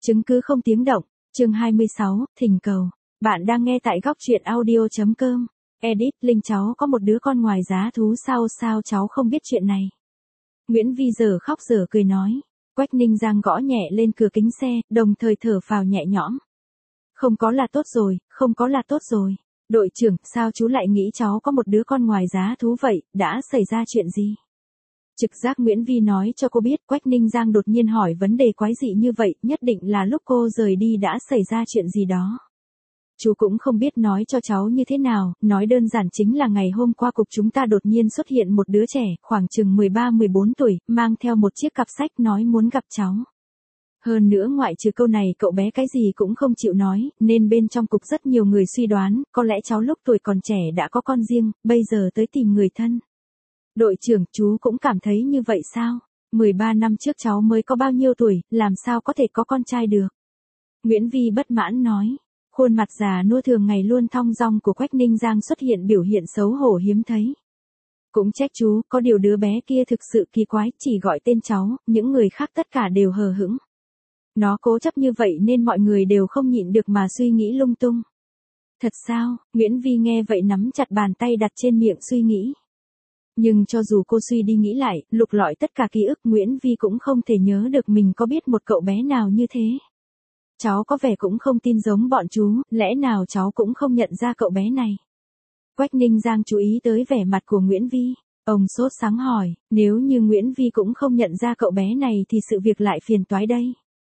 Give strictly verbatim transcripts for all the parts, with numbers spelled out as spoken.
Chứng cứ không tiếng động, chương hai mươi sáu, thỉnh cầu. Bạn đang nghe tại góc truyện audio.com. Edit, Linh cháu có một đứa con ngoài giá thú sao sao cháu không biết chuyện này. Nguyễn Vi giờ khóc giờ cười nói. Quách Ninh Giang gõ nhẹ lên cửa kính xe, đồng thời thở phào nhẹ nhõm. Không có là tốt rồi, không có là tốt rồi. Đội trưởng, sao chú lại nghĩ cháu có một đứa con ngoài giá thú vậy, đã xảy ra chuyện gì? Trực giác Nguyễn Vi nói cho cô biết Quách Ninh Giang đột nhiên hỏi vấn đề quái dị như vậy, nhất định là lúc cô rời đi đã xảy ra chuyện gì đó. Chú cũng không biết nói cho cháu như thế nào, nói đơn giản chính là ngày hôm qua cục chúng ta đột nhiên xuất hiện một đứa trẻ, khoảng chừng mười ba mười bốn tuổi, mang theo một chiếc cặp sách nói muốn gặp cháu. Hơn nữa ngoại trừ câu này cậu bé cái gì cũng không chịu nói, nên bên trong cục rất nhiều người suy đoán, có lẽ cháu lúc tuổi còn trẻ đã có con riêng, bây giờ tới tìm người thân. Đội trưởng, chú cũng cảm thấy như vậy sao? mười ba năm trước cháu mới có bao nhiêu tuổi, làm sao có thể có con trai được? Nguyễn Vi bất mãn nói. Khuôn mặt già nua thường ngày luôn thong dong của Quách Ninh Giang xuất hiện biểu hiện xấu hổ hiếm thấy. Cũng trách chú, có điều đứa bé kia thực sự kỳ quái, chỉ gọi tên cháu, những người khác tất cả đều hờ hững. Nó cố chấp như vậy nên mọi người đều không nhịn được mà suy nghĩ lung tung. Thật sao? Nguyễn Vi nghe vậy nắm chặt bàn tay đặt trên miệng suy nghĩ. Nhưng cho dù cô suy đi nghĩ lại, lục lọi tất cả ký ức, Nguyễn Vi cũng không thể nhớ được mình có biết một cậu bé nào như thế. Cháu có vẻ cũng không tin giống bọn chú, lẽ nào cháu cũng không nhận ra cậu bé này? Quách Ninh Giang chú ý tới vẻ mặt của Nguyễn Vi. Ông sốt sáng hỏi, nếu như Nguyễn Vi cũng không nhận ra cậu bé này thì sự việc lại phiền toái đây.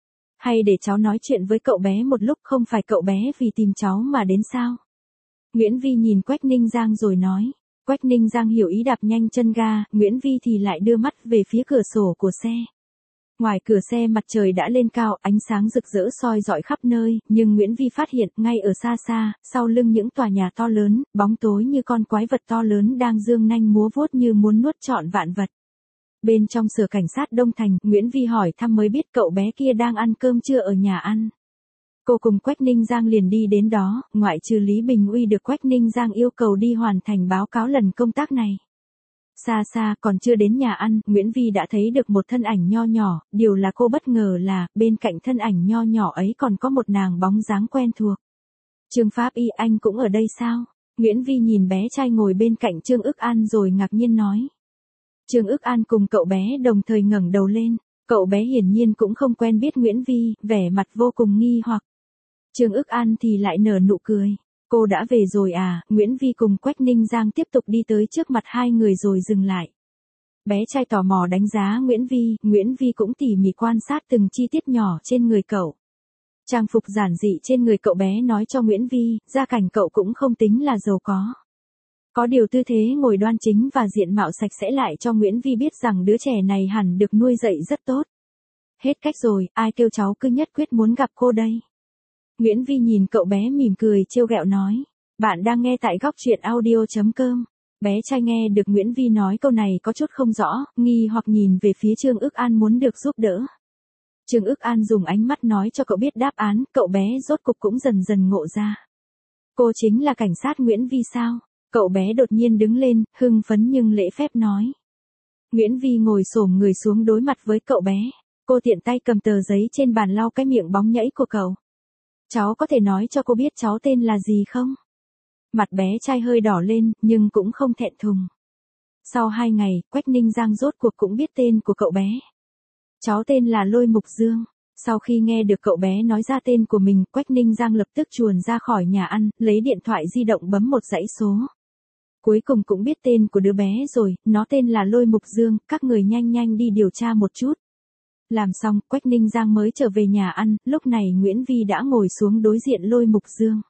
Hay để cháu nói chuyện với cậu bé một lúc, không phải cậu bé vì tìm cháu mà đến sao? Nguyễn Vi nhìn Quách Ninh Giang rồi nói. Quách Ninh Giang hiểu ý đạp nhanh chân ga, Nguyễn Vi thì lại đưa mắt về phía cửa sổ của xe. Ngoài cửa xe mặt trời đã lên cao, ánh sáng rực rỡ soi rọi khắp nơi, nhưng Nguyễn Vi phát hiện, ngay ở xa xa, sau lưng những tòa nhà to lớn, bóng tối như con quái vật to lớn đang giương nanh múa vuốt như muốn nuốt trọn vạn vật. Bên trong sở cảnh sát Đông Thành, Nguyễn Vi hỏi thăm mới biết cậu bé kia đang ăn cơm trưa ở nhà ăn. Cô cùng Quách Ninh Giang liền đi đến đó, ngoại trừ Lý Bình Uy được Quách Ninh Giang yêu cầu đi hoàn thành báo cáo lần công tác này. Xa xa, còn chưa đến nhà ăn, Nguyễn Vi đã thấy được một thân ảnh nho nhỏ, điều là cô bất ngờ là, bên cạnh thân ảnh nho nhỏ ấy còn có một nàng bóng dáng quen thuộc. Trương Pháp Y, anh cũng ở đây sao? Nguyễn Vi nhìn bé trai ngồi bên cạnh Trương Ức An rồi ngạc nhiên nói. Trương Ức An cùng cậu bé đồng thời ngẩng đầu lên, cậu bé hiển nhiên cũng không quen biết Nguyễn Vi, vẻ mặt vô cùng nghi hoặc. Trương Ức An thì lại nở nụ cười. Cô đã về rồi à? Nguyễn Vi cùng Quách Ninh Giang tiếp tục đi tới trước mặt hai người rồi dừng lại. Bé trai tò mò đánh giá Nguyễn Vi, Nguyễn Vi cũng tỉ mỉ quan sát từng chi tiết nhỏ trên người cậu. Trang phục giản dị trên người cậu bé nói cho Nguyễn Vi, gia cảnh cậu cũng không tính là giàu có. Có điều tư thế ngồi đoan chính và diện mạo sạch sẽ lại cho Nguyễn Vi biết rằng đứa trẻ này hẳn được nuôi dạy rất tốt. Hết cách rồi, ai kêu cháu cứ nhất quyết muốn gặp cô đây? Nguyễn Vi nhìn cậu bé mỉm cười trêu ghẹo nói. Bạn đang nghe tại góc truyện audio.com. Bé trai nghe được Nguyễn Vi nói câu này có chút không rõ, nghi hoặc nhìn về phía Trương Ức An muốn được giúp đỡ. Trương Ức An dùng ánh mắt nói cho cậu biết đáp án, cậu bé rốt cục cũng dần dần ngộ ra. Cô chính là cảnh sát Nguyễn Vi sao? Cậu bé đột nhiên đứng lên, hưng phấn nhưng lễ phép nói. Nguyễn Vi ngồi xổm người xuống đối mặt với cậu bé. Cô tiện tay cầm tờ giấy trên bàn lau cái miệng bóng nhẫy của cậu. Cháu có thể nói cho cô biết cháu tên là gì không? Mặt bé trai hơi đỏ lên, nhưng cũng không thẹn thùng. Sau hai ngày, Quách Ninh Giang rốt cuộc cũng biết tên của cậu bé. Cháu tên là Lôi Mục Dương. Sau khi nghe được cậu bé nói ra tên của mình, Quách Ninh Giang lập tức chuồn ra khỏi nhà ăn, lấy điện thoại di động bấm một dãy số. Cuối cùng cũng biết tên của đứa bé rồi, nó tên là Lôi Mục Dương, các người nhanh nhanh đi điều tra một chút. Làm xong, Quách Ninh Giang mới trở về nhà ăn, lúc này Nguyễn Vi đã ngồi xuống đối diện Lôi Mục Dương.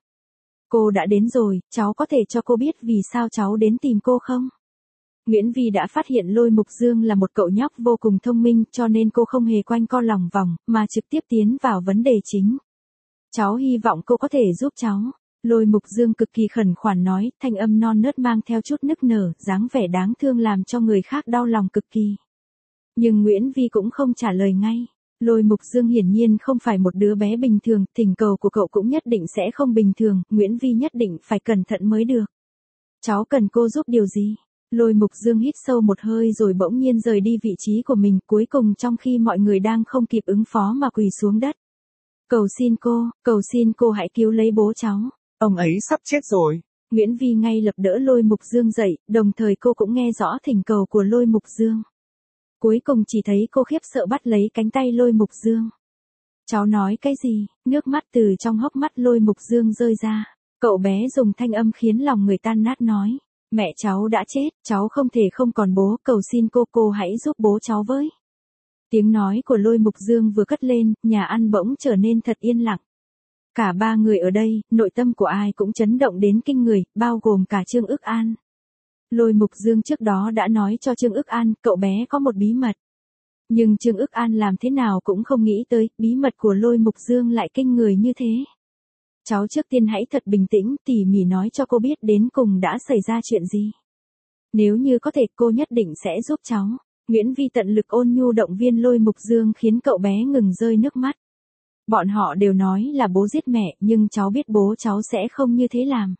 Cô đã đến rồi, cháu có thể cho cô biết vì sao cháu đến tìm cô không? Nguyễn Vi đã phát hiện Lôi Mục Dương là một cậu nhóc vô cùng thông minh, cho nên cô không hề quanh co lòng vòng, mà trực tiếp tiến vào vấn đề chính. Cháu hy vọng cô có thể giúp cháu. Lôi Mục Dương cực kỳ khẩn khoản nói, thanh âm non nớt mang theo chút nức nở, dáng vẻ đáng thương làm cho người khác đau lòng cực kỳ. Nhưng Nguyễn Vi cũng không trả lời ngay. Lôi Mục Dương hiển nhiên không phải một đứa bé bình thường, thỉnh cầu của cậu cũng nhất định sẽ không bình thường, Nguyễn Vi nhất định phải cẩn thận mới được. Cháu cần cô giúp điều gì? Lôi Mục Dương hít sâu một hơi rồi bỗng nhiên rời đi vị trí của mình, cuối cùng trong khi mọi người đang không kịp ứng phó mà quỳ xuống đất. Cầu xin cô, cầu xin cô hãy cứu lấy bố cháu. Ông ấy sắp chết rồi. Nguyễn Vi ngay lập đỡ Lôi Mục Dương dậy, đồng thời cô cũng nghe rõ thỉnh cầu của Lôi Mục Dương. Cuối cùng chỉ thấy cô khiếp sợ bắt lấy cánh tay Lôi Mục Dương. Cháu nói cái gì? Nước mắt từ trong hốc mắt Lôi Mục Dương rơi ra. Cậu bé dùng thanh âm khiến lòng người tan nát nói. Mẹ cháu đã chết, cháu không thể không còn bố, cầu xin cô cô hãy giúp bố cháu với. Tiếng nói của Lôi Mục Dương vừa cất lên, nhà ăn bỗng trở nên thật yên lặng. Cả ba người ở đây, nội tâm của ai cũng chấn động đến kinh người, bao gồm cả Trương Ức An. Lôi Mục Dương trước đó đã nói cho Trương Ức An, cậu bé có một bí mật. Nhưng Trương Ức An làm thế nào cũng không nghĩ tới, bí mật của Lôi Mục Dương lại kinh người như thế. Cháu trước tiên hãy thật bình tĩnh, tỉ mỉ nói cho cô biết đến cùng đã xảy ra chuyện gì. Nếu như có thể cô nhất định sẽ giúp cháu. Nguyễn Vi tận lực ôn nhu động viên Lôi Mục Dương khiến cậu bé ngừng rơi nước mắt. Bọn họ đều nói là bố giết mẹ, nhưng cháu biết bố cháu sẽ không như thế làm.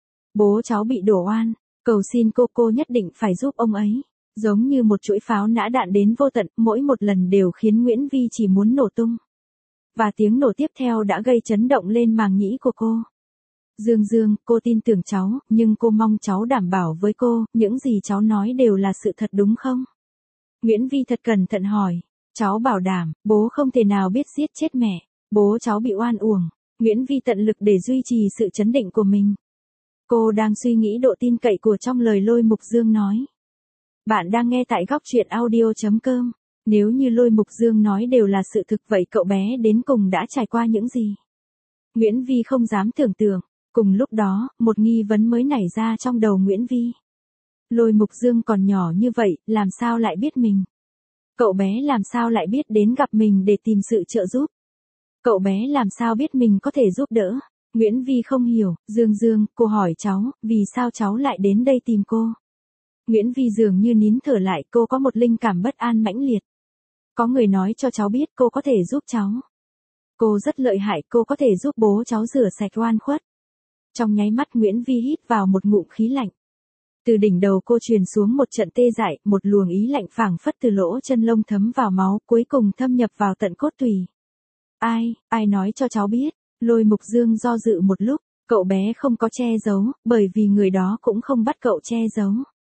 Bố cháu bị đổ oan, cầu xin cô cô nhất định phải giúp ông ấy. Giống như một chuỗi pháo nã đạn đến vô tận, mỗi một lần đều khiến Nguyễn Vi chỉ muốn nổ tung. Và tiếng nổ tiếp theo đã gây chấn động lên màng nhĩ của cô. Dương Dương, cô tin tưởng cháu, nhưng cô mong cháu đảm bảo với cô, những gì cháu nói đều là sự thật đúng không? Nguyễn Vi thật cẩn thận hỏi. Cháu bảo đảm, bố không thể nào biết giết chết mẹ. Bố cháu bị oan uổng. Nguyễn Vi tận lực để duy trì sự chấn định của mình. Cô đang suy nghĩ độ tin cậy của trong lời Lôi Mục Dương nói. Bạn đang nghe tại góc truyện audio chấm com. Nếu như Lôi Mục Dương nói đều là sự thực vậy cậu bé đến cùng đã trải qua những gì? Nguyễn Vi không dám tưởng tượng. Cùng lúc đó, một nghi vấn mới nảy ra trong đầu Nguyễn Vi. Lôi Mục Dương còn nhỏ như vậy, làm sao lại biết mình? Cậu bé làm sao lại biết đến gặp mình để tìm sự trợ giúp? Cậu bé làm sao biết mình có thể giúp đỡ? Nguyễn Vi không hiểu. Dương Dương, cô hỏi cháu, vì sao cháu lại đến đây tìm cô? Nguyễn Vi dường như nín thở lại, cô có một linh cảm bất an mãnh liệt. Có người nói cho cháu biết cô có thể giúp cháu. Cô rất lợi hại, cô có thể giúp bố cháu rửa sạch oan khuất. Trong nháy mắt Nguyễn Vi hít vào một ngụm khí lạnh. Từ đỉnh đầu cô truyền xuống một trận tê dại, một luồng ý lạnh phảng phất từ lỗ chân lông thấm vào máu, cuối cùng thâm nhập vào tận cốt tủy. Ai, ai nói cho cháu biết? Lôi Mục Dương do dự một lúc, cậu bé không có che giấu, bởi vì người đó cũng không bắt cậu che giấu.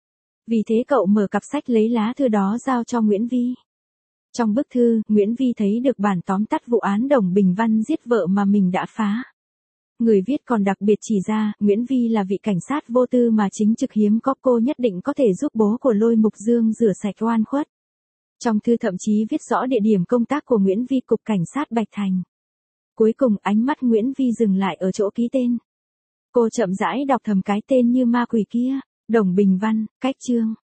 Vì thế cậu mở cặp sách lấy lá thư đó giao cho Nguyễn Vi. Trong bức thư, Nguyễn Vi thấy được bản tóm tắt vụ án Đồng Bình Văn giết vợ mà mình đã phá. Người viết còn đặc biệt chỉ ra, Nguyễn Vi là vị cảnh sát vô tư mà chính trực hiếm có, cô nhất định có thể giúp bố của Lôi Mục Dương rửa sạch oan khuất. Trong thư thậm chí viết rõ địa điểm công tác của Nguyễn Vi, cục cảnh sát Bạch Thành. Cuối cùng ánh mắt Nguyễn Vi dừng lại ở chỗ ký tên. Cô chậm rãi đọc thầm cái tên như ma quỷ kia, Đồng Bình Văn, cách chương.